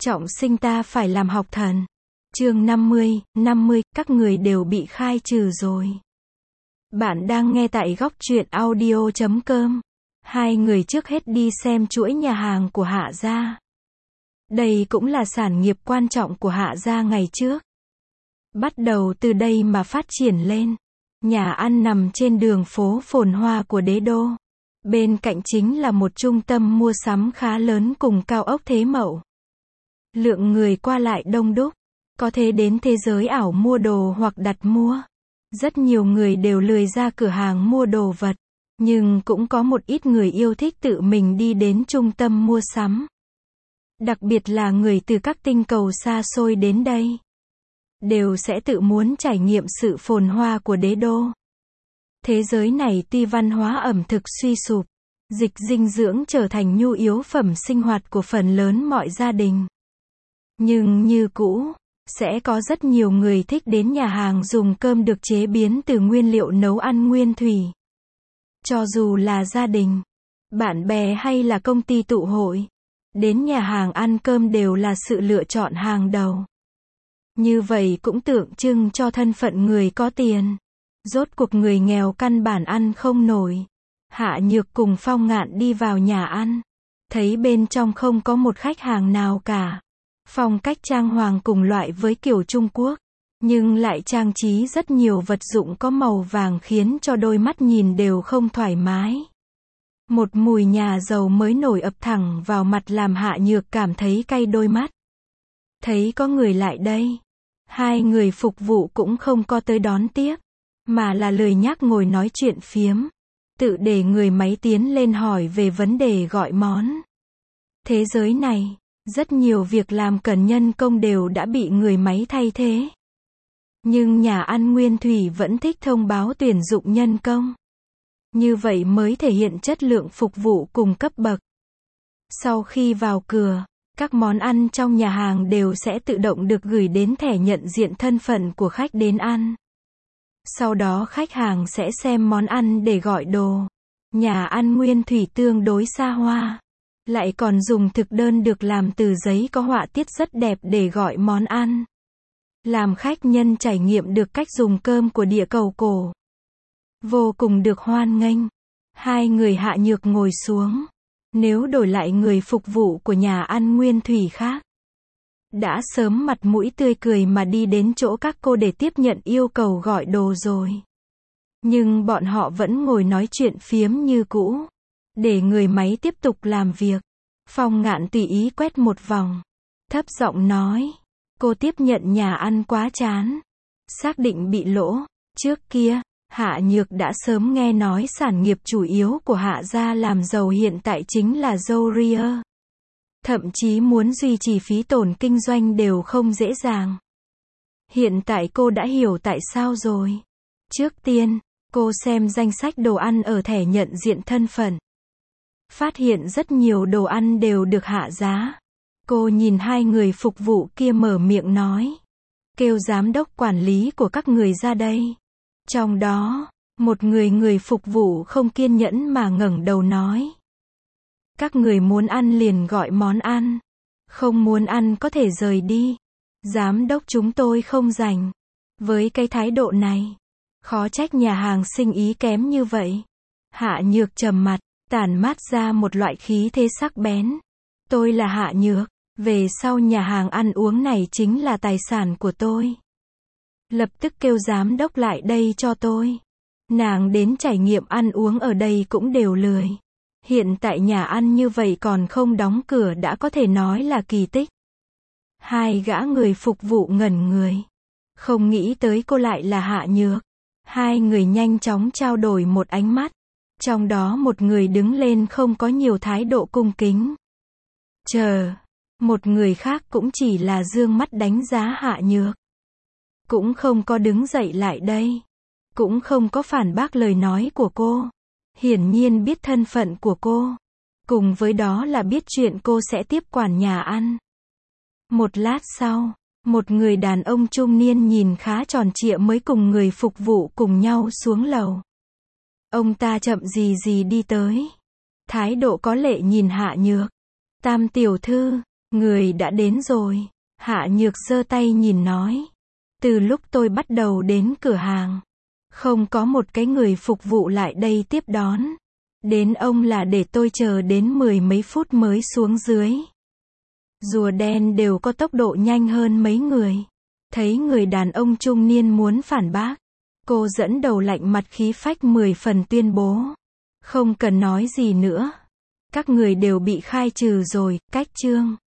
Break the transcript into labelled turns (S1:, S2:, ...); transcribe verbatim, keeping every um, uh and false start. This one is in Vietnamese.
S1: Trọng sinh ta phải làm học thần. Chương năm mươi, năm mươi, các người đều bị khai trừ rồi. Bạn đang nghe tại góc truyện audio chấm com. Hai người trước hết đi xem chuỗi nhà hàng của Hạ gia. Đây cũng là sản nghiệp quan trọng của Hạ gia ngày trước. Bắt đầu từ đây mà phát triển lên. Nhà ăn nằm trên đường phố phồn hoa của đế đô. Bên cạnh chính là một trung tâm mua sắm khá lớn cùng cao ốc Thế Mậu. Lượng người qua lại đông đúc, có thể đến thế giới ảo mua đồ hoặc đặt mua. Rất nhiều người đều lười ra cửa hàng mua đồ vật, nhưng cũng có một ít người yêu thích tự mình đi đến trung tâm mua sắm. Đặc biệt là người từ các tinh cầu xa xôi đến đây, đều sẽ tự muốn trải nghiệm sự phồn hoa của đế đô. Thế giới này tuy văn hóa ẩm thực suy sụp, dịch dinh dưỡng trở thành nhu yếu phẩm sinh hoạt của phần lớn mọi gia đình. Nhưng như cũ, sẽ có rất nhiều người thích đến nhà hàng dùng cơm được chế biến từ nguyên liệu nấu ăn nguyên thủy. Cho dù là gia đình, bạn bè hay là công ty tụ hội, đến nhà hàng ăn cơm đều là sự lựa chọn hàng đầu. Như vậy cũng tượng trưng cho thân phận người có tiền. Rốt cuộc người nghèo căn bản ăn không nổi. Hạ Nhược cùng Phong Ngạn đi vào nhà ăn, thấy bên trong không có một khách hàng nào cả. Phong cách trang hoàng cùng loại với kiểu Trung Quốc, nhưng lại trang trí rất nhiều vật dụng có màu vàng khiến cho đôi mắt nhìn đều không thoải mái. Một mùi nhà giàu mới nổi ập thẳng vào mặt làm Hạ Nhược cảm thấy cay đôi mắt. Thấy có người lại đây, hai người phục vụ cũng không có tới đón tiếp, mà là lười nhác ngồi nói chuyện phiếm, tự để người máy tiến lên hỏi về vấn đề gọi món. Thế giới này, rất nhiều việc làm cần nhân công đều đã bị người máy thay thế. Nhưng nhà ăn Nguyên Thủy vẫn thích thông báo tuyển dụng nhân công. Như vậy mới thể hiện chất lượng phục vụ cùng cấp bậc. Sau khi vào cửa, các món ăn trong nhà hàng đều sẽ tự động được gửi đến thẻ nhận diện thân phận của khách đến ăn. Sau đó khách hàng sẽ xem món ăn để gọi đồ. Nhà ăn Nguyên Thủy tương đối xa hoa, lại còn dùng thực đơn được làm từ giấy có họa tiết rất đẹp để gọi món ăn. Làm khách nhân trải nghiệm được cách dùng cơm của địa cầu cổ. Vô cùng được hoan nghênh. Hai người Hạ Nhược ngồi xuống. Nếu đổi lại người phục vụ của nhà ăn Nguyên Thủy khác, đã sớm mặt mũi tươi cười mà đi đến chỗ các cô để tiếp nhận yêu cầu gọi đồ rồi. Nhưng bọn họ vẫn ngồi nói chuyện phiếm như cũ, để người máy tiếp tục làm việc. Phong Ngạn tùy ý quét một vòng, thấp giọng nói, cô tiếp nhận nhà ăn quá chán, xác định bị lỗ. Trước kia, Hạ Nhược đã sớm nghe nói sản nghiệp chủ yếu của Hạ gia làm giàu hiện tại chính là dâu ria. Thậm chí muốn duy trì phí tổn kinh doanh đều không dễ dàng. Hiện tại cô đã hiểu tại sao rồi. Trước tiên, cô xem danh sách đồ ăn ở thẻ nhận diện thân phận. Phát hiện rất nhiều đồ ăn đều được hạ giá. Cô nhìn hai người phục vụ kia mở miệng nói, kêu giám đốc quản lý của các người ra đây. Trong đó, một người người phục vụ không kiên nhẫn mà ngẩng đầu nói, các người muốn ăn liền gọi món ăn, không muốn ăn có thể rời đi. Giám đốc chúng tôi không rảnh. Với cái thái độ này, khó trách nhà hàng sinh ý kém như vậy. Hạ Nhược trầm mặt, tản mát ra một loại khí thế sắc bén. Tôi là Hạ Nhược, về sau nhà hàng ăn uống này chính là tài sản của tôi. Lập tức kêu giám đốc lại đây cho tôi. Nàng đến trải nghiệm ăn uống ở đây cũng đều lười. Hiện tại nhà ăn như vậy còn không đóng cửa đã có thể nói là kỳ tích. Hai gã người phục vụ ngẩn người. Không nghĩ tới cô lại là Hạ Nhược. Hai người nhanh chóng trao đổi một ánh mắt. Trong đó một người đứng lên không có nhiều thái độ cung kính. Chờ. Một người khác cũng chỉ là dương mắt đánh giá Hạ Nhược. Cũng không có đứng dậy lại đây. Cũng không có phản bác lời nói của cô. Hiển nhiên biết thân phận của cô. Cùng với đó là biết chuyện cô sẽ tiếp quản nhà ăn. Một lát sau, một người đàn ông trung niên nhìn khá tròn trịa mới cùng người phục vụ cùng nhau xuống lầu. Ông ta chậm gì gì đi tới. Thái độ có lệ nhìn Hạ Nhược. Tam tiểu thư, Người đã đến rồi. Hạ Nhược giơ tay nhìn nói. Từ lúc tôi bắt đầu đến cửa hàng, không có một cái người phục vụ lại đây tiếp đón. Đến ông là để tôi chờ đến mười mấy phút mới xuống dưới. Rùa đen đều có tốc độ nhanh hơn mấy người. Thấy người đàn ông trung niên muốn phản bác, cô dẫn đầu lạnh mặt khí phách mười phần tuyên bố. Không cần nói gì nữa. Các người đều bị khai trừ rồi, cách chương.